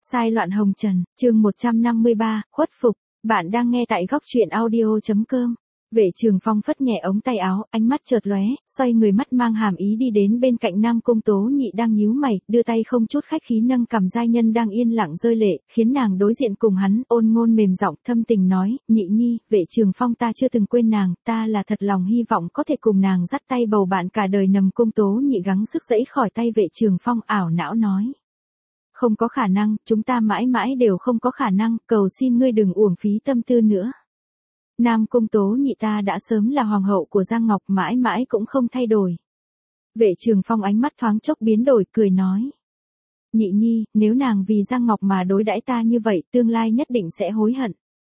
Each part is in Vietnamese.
Sai loạn hồng trần, chương 153, khuất phục. Bạn đang nghe tại góc truyện audio.com. Vệ Trường Phong phất nhẹ ống tay áo, ánh mắt chợt lóe, xoay người mắt mang hàm ý đi đến bên cạnh Nam Cung Tố Nhị đang nhíu mày, đưa tay không chút khách khí nâng cằm giai nhân đang yên lặng rơi lệ, khiến nàng đối diện cùng hắn, ôn ngôn mềm giọng thâm tình nói, Nhị nhi, Vệ Trường Phong ta chưa từng quên nàng, ta là thật lòng hy vọng có thể cùng nàng dắt tay bầu bạn cả đời. Nam Cung Tố Nhị gắng sức giãy khỏi tay Vệ Trường Phong, ảo não nói. Không có khả năng, chúng ta mãi mãi đều không có khả năng, cầu xin ngươi đừng uổng phí tâm tư nữa. Nam Cung Tố Nhị ta đã sớm là hoàng hậu của Giang Ngọc, mãi mãi cũng không thay đổi. Vệ Trường Phong ánh mắt thoáng chốc biến đổi, cười nói. Nhị nhi, nếu nàng vì Giang Ngọc mà đối đãi ta như vậy, tương lai nhất định sẽ hối hận.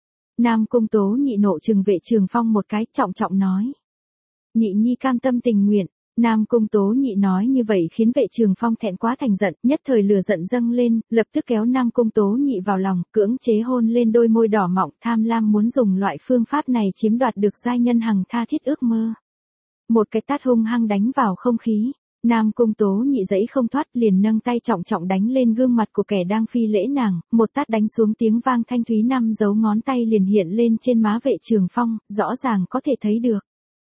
Nam Cung Tố Nhị nộ trừng Vệ Trường Phong một cái, trọng trọng nói. Nhị nhi cam tâm tình nguyện. Nam Cung Tố Nhị nói như vậy khiến Vệ Trường Phong thẹn quá thành giận, nhất thời lửa giận dâng lên, lập tức kéo Nam Cung Tố Nhị vào lòng, cưỡng chế hôn lên đôi môi đỏ mọng, tham lam muốn dùng loại phương pháp này chiếm đoạt được giai nhân hằng tha thiết ước mơ. Một cái tát hung hăng đánh vào không khí, Nam Cung Tố Nhị giãy không thoát, liền nâng tay trọng trọng đánh lên gương mặt của kẻ đang phi lễ nàng, một tát đánh xuống tiếng vang thanh thúy, 5 dấu ngón tay liền hiện lên trên má Vệ Trường Phong, rõ ràng có thể thấy được.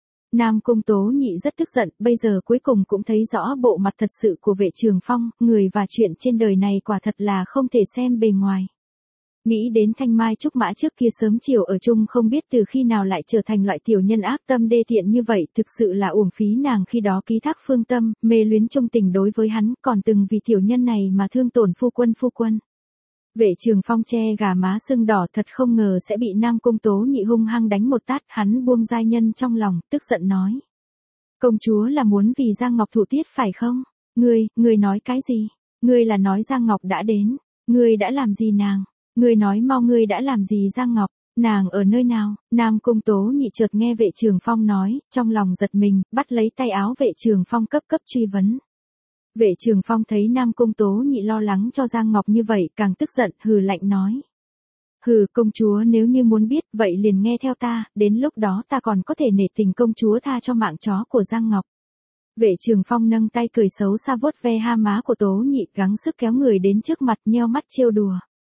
Nam Cung Tố Nhị rất tức giận, bây giờ cuối cùng cũng thấy rõ bộ mặt thật sự của Vệ Trường Phong, người và chuyện trên đời này quả thật là không thể xem bề ngoài. Nghĩ đến Thanh Mai Trúc Mã trước kia sớm chiều ở chung không biết từ khi nào lại trở thành loại tiểu nhân ác tâm đê tiện như vậy, thực sự là uổng phí nàng khi đó ký thác phương tâm, mê luyến trung tình đối với hắn, còn từng vì tiểu nhân này mà thương tổn phu quân. Vệ Trường Phong che gà má sưng đỏ, thật không ngờ sẽ bị Nam Cung Tố Nhị hung hăng đánh một tát, hắn buông giai nhân trong lòng, tức giận nói. Công chúa là muốn vì Giang Ngọc thụ tiết phải không? Ngươi nói cái gì? Ngươi là nói Giang Ngọc đã đến, ngươi đã làm gì nàng? Ngươi nói mau, ngươi đã làm gì Giang Ngọc? Nàng ở nơi nào? Nam Cung Tố Nhị chợt nghe Vệ Trường Phong nói, trong lòng giật mình, bắt lấy tay áo Vệ Trường Phong cấp truy vấn. Vệ Trường Phong thấy Nam Cung Tố Nhị lo lắng cho Giang Ngọc như vậy, càng tức giận, hừ lạnh nói. Hừ, công chúa nếu như muốn biết, vậy liền nghe theo ta, đến lúc đó ta còn có thể nể tình công chúa tha cho mạng chó của Giang Ngọc. Vệ Trường Phong nâng tay cười xấu xa vuốt ve ha má của Tố Nhị, gắng sức kéo người đến trước mặt, nheo mắt trêu đùa.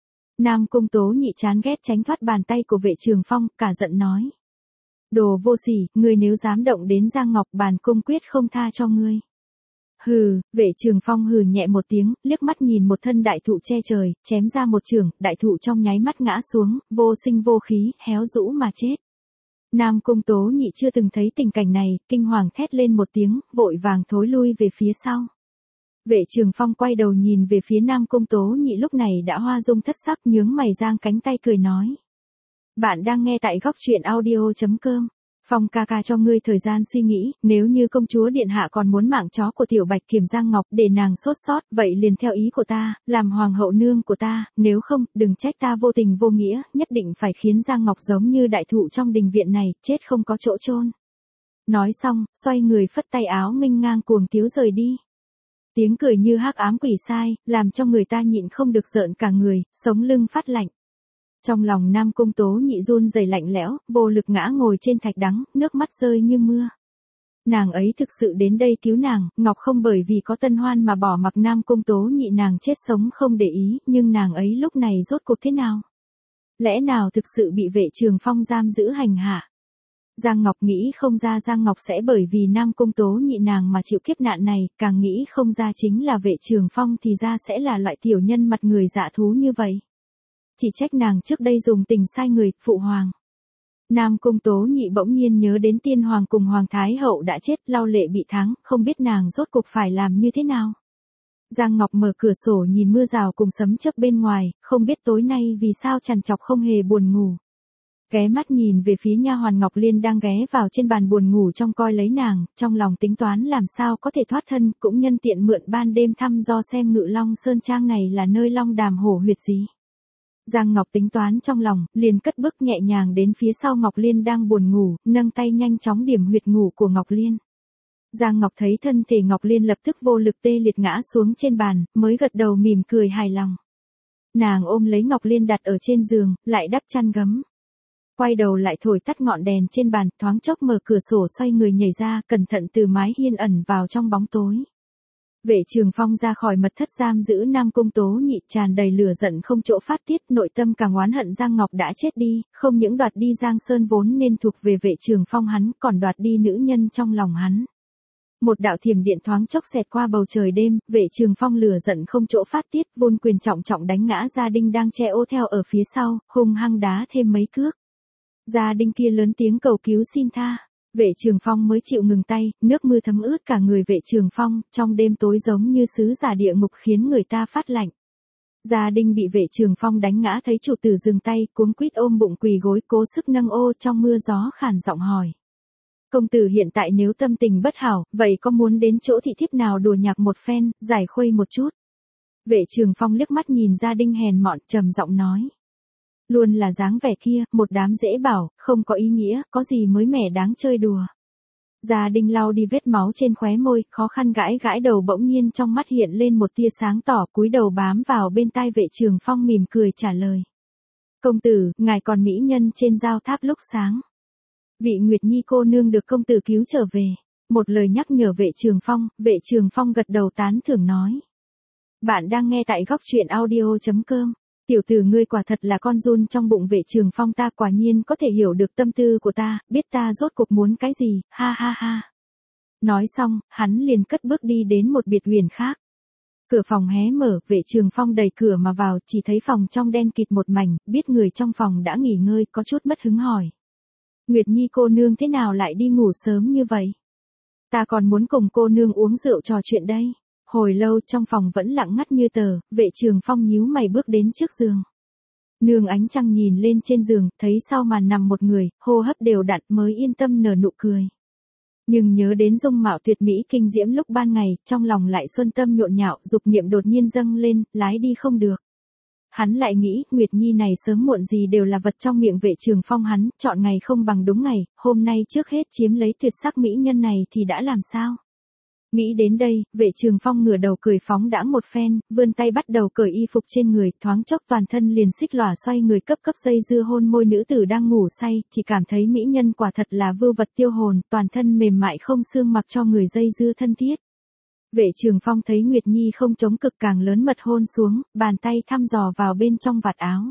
Nam Cung Tố Nhị chán ghét tránh thoát bàn tay của Vệ Trường Phong, cả giận nói. Đồ vô sỉ, ngươi nếu dám động đến Giang Ngọc, bản cung quyết không tha cho ngươi. Hừ, Vệ Trường Phong hừ nhẹ một tiếng, liếc mắt nhìn một thân đại thụ che trời, chém ra một chưởng, đại thụ trong nháy mắt ngã xuống, vô sinh vô khí, héo rũ mà chết. Nam Cung Tố Nhị chưa từng thấy tình cảnh này, kinh hoàng thét lên một tiếng, vội vàng thối lui về phía sau. Vệ Trường Phong quay đầu nhìn về phía Nam Cung Tố Nhị, lúc này đã hoa dung thất sắc, nhướng mày giang cánh tay cười nói. Bạn đang nghe tại góc truyện audio.com. Phong ca ca cho ngươi thời gian suy nghĩ, nếu như công chúa điện hạ còn muốn mạng chó của tiểu Bạch Kiểm Giang Ngọc để nàng sốt sót, vậy liền theo ý của ta, làm hoàng hậu nương của ta, nếu không, đừng trách ta vô tình vô nghĩa, nhất định phải khiến Giang Ngọc giống như đại thụ trong đình viện này, chết không có chỗ chôn. Nói xong, xoay người phất tay áo nghênh ngang cuồng tiếu rời đi. Tiếng cười như hắc ám quỷ sai, làm cho người ta nhịn không được rợn cả người, sống lưng phát lạnh. Trong lòng Nam Cung Tố Nhị run rẩy lạnh lẽo, vô lực ngã ngồi trên thạch đắng, nước mắt rơi như mưa. Nàng ấy thực sự đến đây cứu nàng, Ngọc không bởi vì có tân hoan mà bỏ mặc Nam Cung Tố Nhị nàng chết sống không để ý, nhưng nàng ấy lúc này rốt cuộc thế nào? Lẽ nào thực sự bị Vệ Trường Phong giam giữ hành hạ? Giang Ngọc nghĩ không ra Giang Ngọc sẽ bởi vì Nam Cung Tố Nhị nàng mà chịu kiếp nạn này, càng nghĩ không ra chính là Vệ Trường Phong thì ra sẽ là loại tiểu nhân mặt người dạ thú như vậy. Chỉ trách nàng trước đây dùng tình sai người, phụ hoàng. Nam Cung Tố Nhị bỗng nhiên nhớ đến tiên hoàng cùng hoàng thái hậu đã chết, lau lệ bị thắng, không biết nàng rốt cuộc phải làm như thế nào. Giang Ngọc mở cửa sổ nhìn mưa rào cùng sấm chớp bên ngoài, không biết tối nay vì sao trằn trọc không hề buồn ngủ. Ghé mắt nhìn về phía nha hoàn Ngọc Liên đang ghé vào trên bàn buồn ngủ trong coi lấy nàng, trong lòng tính toán làm sao có thể thoát thân, cũng nhân tiện mượn ban đêm thăm do xem Ngự Long Sơn Trang này là nơi Long Đàm hổ huyệt gì. Giang Ngọc tính toán trong lòng, liền cất bước nhẹ nhàng đến phía sau Ngọc Liên đang buồn ngủ, nâng tay nhanh chóng điểm huyệt ngủ của Ngọc Liên. Giang Ngọc thấy thân thể Ngọc Liên lập tức vô lực tê liệt ngã xuống trên bàn, mới gật đầu mỉm cười hài lòng. Nàng ôm lấy Ngọc Liên đặt ở trên giường, lại đắp chăn gấm. Quay đầu lại thổi tắt ngọn đèn trên bàn, thoáng chốc mở cửa sổ xoay người nhảy ra, cẩn thận từ mái hiên ẩn vào trong bóng tối. Vệ Trường Phong ra khỏi mật thất giam giữ Nam Cung Tố Nhị tràn đầy lửa giận không chỗ phát tiết, nội tâm càng oán hận Giang Ngọc đã chết đi, không những đoạt đi Giang Sơn vốn nên thuộc về Vệ Trường Phong hắn, còn đoạt đi nữ nhân trong lòng hắn. Một đạo thiểm điện thoáng chốc xẹt qua bầu trời đêm, Vệ Trường Phong lửa giận không chỗ phát tiết, vung quyền trọng trọng đánh ngã Gia Đinh đang che ô theo ở phía sau, hung hăng đá thêm mấy cước. Gia Đinh kia lớn tiếng cầu cứu xin tha. Vệ Trường Phong mới chịu ngừng tay, nước mưa thấm ướt cả người Vệ Trường Phong, trong đêm tối giống như sứ giả địa ngục khiến người ta phát lạnh. Gia Đinh bị Vệ Trường Phong đánh ngã thấy chủ tử dừng tay, cuống quýt ôm bụng quỳ gối cố sức nâng ô trong mưa gió khàn giọng hỏi. Công tử hiện tại nếu tâm tình bất hảo, vậy có muốn đến chỗ thị thiếp nào đùa nhạc một phen, giải khuây một chút? Vệ Trường Phong liếc mắt nhìn Gia Đinh hèn mọn trầm giọng nói. Luôn là dáng vẻ kia, một đám dễ bảo, không có ý nghĩa, có gì mới mẻ đáng chơi đùa. Gia Đinh lau đi vết máu trên khóe môi, khó khăn gãi gãi đầu, bỗng nhiên trong mắt hiện lên một tia sáng tỏ, cúi đầu bám vào bên tai Vệ Trường Phong mỉm cười trả lời. Công tử, ngài còn mỹ nhân trên giao tháp lúc sáng. Vị Nguyệt Nhi cô nương được công tử cứu trở về. Một lời nhắc nhở Vệ Trường Phong gật đầu tán thưởng nói. Bạn đang nghe tại góc truyện audio.com. Tiểu tử ngươi quả thật là con giun trong bụng Vệ Trường Phong, ta quả nhiên có thể hiểu được tâm tư của ta, biết ta rốt cuộc muốn cái gì, ha ha ha. Nói xong, hắn liền cất bước đi đến một biệt huyền khác. Cửa phòng hé mở, Vệ Trường Phong đẩy cửa mà vào, chỉ thấy phòng trong đen kịt một mảnh, biết người trong phòng đã nghỉ ngơi, có chút mất hứng hỏi. Nguyệt Nhi cô nương thế nào lại đi ngủ sớm như vậy? Ta còn muốn cùng cô nương uống rượu trò chuyện đây. Hồi lâu trong phòng vẫn lặng ngắt như tờ, Vệ Trường Phong nhíu mày bước đến trước giường. Nương ánh trăng nhìn lên trên giường, thấy sau màn nằm một người, hô hấp đều đặn mới yên tâm nở nụ cười. Nhưng nhớ đến dung mạo tuyệt mỹ kinh diễm lúc ban ngày, trong lòng lại xuân tâm nhộn nhạo, dục niệm đột nhiên dâng lên, lái đi không được. Hắn lại nghĩ, Nguyệt Nhi này sớm muộn gì đều là vật trong miệng Vệ Trường Phong hắn, chọn ngày không bằng đúng ngày, hôm nay trước hết chiếm lấy tuyệt sắc mỹ nhân này thì đã làm sao? Nghĩ đến đây, Vệ Trường Phong ngửa đầu cười phóng đãng một phen, vươn tay bắt đầu cởi y phục trên người, thoáng chốc toàn thân liền xích lòa xoay người cấp dây dưa hôn môi nữ tử đang ngủ say, chỉ cảm thấy mỹ nhân quả thật là vưu vật tiêu hồn, toàn thân mềm mại không xương mặc cho người dây dưa thân thiết. Vệ Trường Phong thấy Nguyệt Nhi không chống cực càng lớn mật hôn xuống, bàn tay thăm dò vào bên trong vạt áo.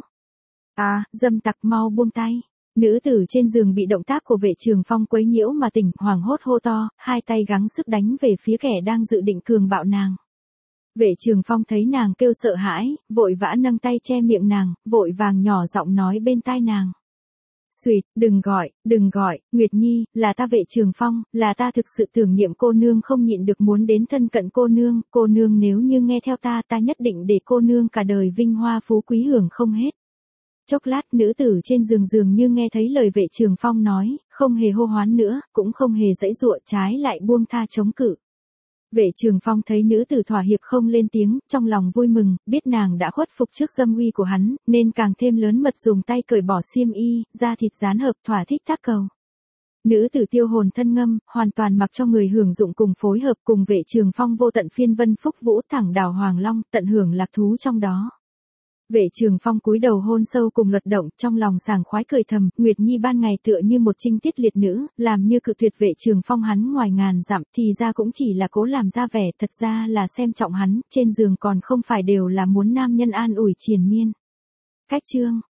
Dâm tặc mau buông tay. Nữ tử trên giường bị động tác của Vệ Trường Phong quấy nhiễu mà tỉnh, hoảng hốt hô to, hai tay gắng sức đánh về phía kẻ đang dự định cường bạo nàng. Vệ Trường Phong thấy nàng kêu sợ hãi, vội vã nâng tay che miệng nàng, vội vàng nhỏ giọng nói bên tai nàng. Xuyệt, đừng gọi, Nguyệt Nhi, là ta Vệ Trường Phong, là ta thực sự tưởng niệm cô nương không nhịn được muốn đến thân cận cô nương nếu như nghe theo ta nhất định để cô nương cả đời vinh hoa phú quý hưởng không hết. Chốc lát nữ tử trên giường dường như nghe thấy lời Vệ Trường Phong nói, không hề hô hoán nữa, cũng không hề giãy giụa, trái lại buông tha chống cự. Vệ Trường Phong thấy nữ tử thỏa hiệp không lên tiếng, trong lòng vui mừng, biết nàng đã khuất phục trước dâm uy của hắn, nên càng thêm lớn mật dùng tay cởi bỏ xiêm y, da thịt dán hợp thỏa thích tác cầu. Nữ tử tiêu hồn thân ngâm, hoàn toàn mặc cho người hưởng dụng cùng phối hợp cùng Vệ Trường Phong vô tận phiên vân phúc vũ thẳng đảo Hoàng Long, tận hưởng lạc thú trong đó. Vệ Trường Phong cúi đầu hôn sâu cùng luật động, trong lòng sảng khoái cười thầm, Nguyệt Nhi ban ngày tựa như một trinh tiết liệt nữ, làm như cự tuyệt Vệ Trường Phong hắn ngoài ngàn dặm, thì ra cũng chỉ là cố làm ra vẻ, thật ra là xem trọng hắn, trên giường còn không phải đều là muốn nam nhân an ủi triền miên. Cách chương